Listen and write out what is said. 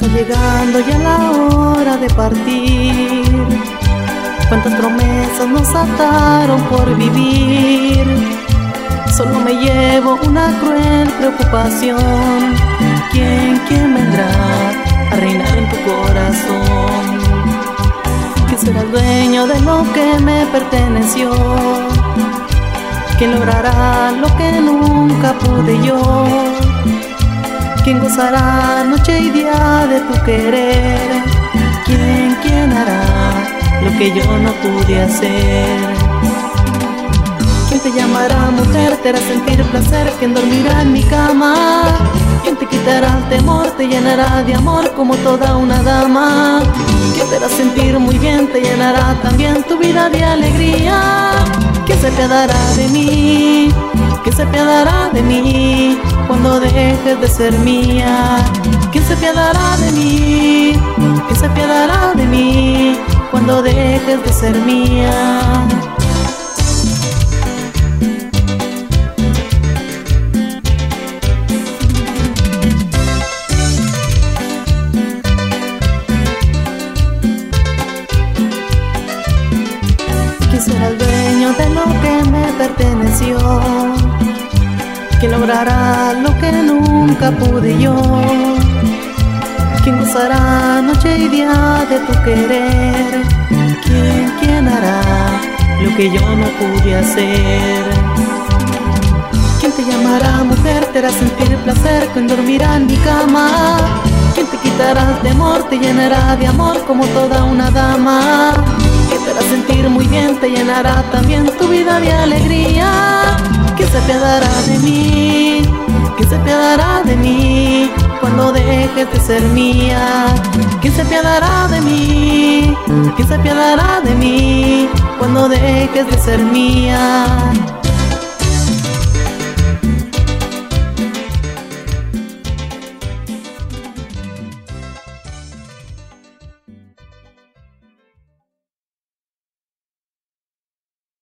Está llegando ya la hora de partir. Cuántas promesas nos ataron por vivir. Solo me llevo una cruel preocupación. ¿Quién vendrá a reinar en tu corazón? ¿Quién será el dueño de lo que me perteneció? ¿Quién logrará lo que nunca pude yo? ¿Quién gozará noche y día de tu querer? ¿Quién hará lo que yo no pude hacer? ¿Quién te llamará mujer, te hará sentir placer? ¿Quién dormirá en mi cama? ¿Quién te quitará el temor, te llenará de amor como toda una dama? ¿Quién te hará sentir muy bien, te llenará también tu vida de alegría? ¿Quién se apiadará de mí? ¿Quién se apiadará de mí cuando dejes de ser mía? ¿Quién se apiadará de mí? ¿Quién se apiadará de mí cuando dejes de ser mía? ¿Quién será el dueño de lo que me perteneció? ¿Quién logrará lo que nunca pude yo? ¿Quién gozará noche y día de tu querer? ¿Quién hará lo que yo no pude hacer? ¿Quién te llamará mujer, te hará sentir placer? ¿Quién dormirá en mi cama? ¿Quién te quitará el temor, te llenará de amor como toda una dama? ¿Quién te hará sentir muy bien, te llenará también tu vida de alegría? ¿Quién se apiadará de mí? ¿Quién se apiadará de mí cuando dejes de ser mía? ¿Quién se apiadará de mí? ¿Quién se apiadará de mí cuando dejes de ser mía?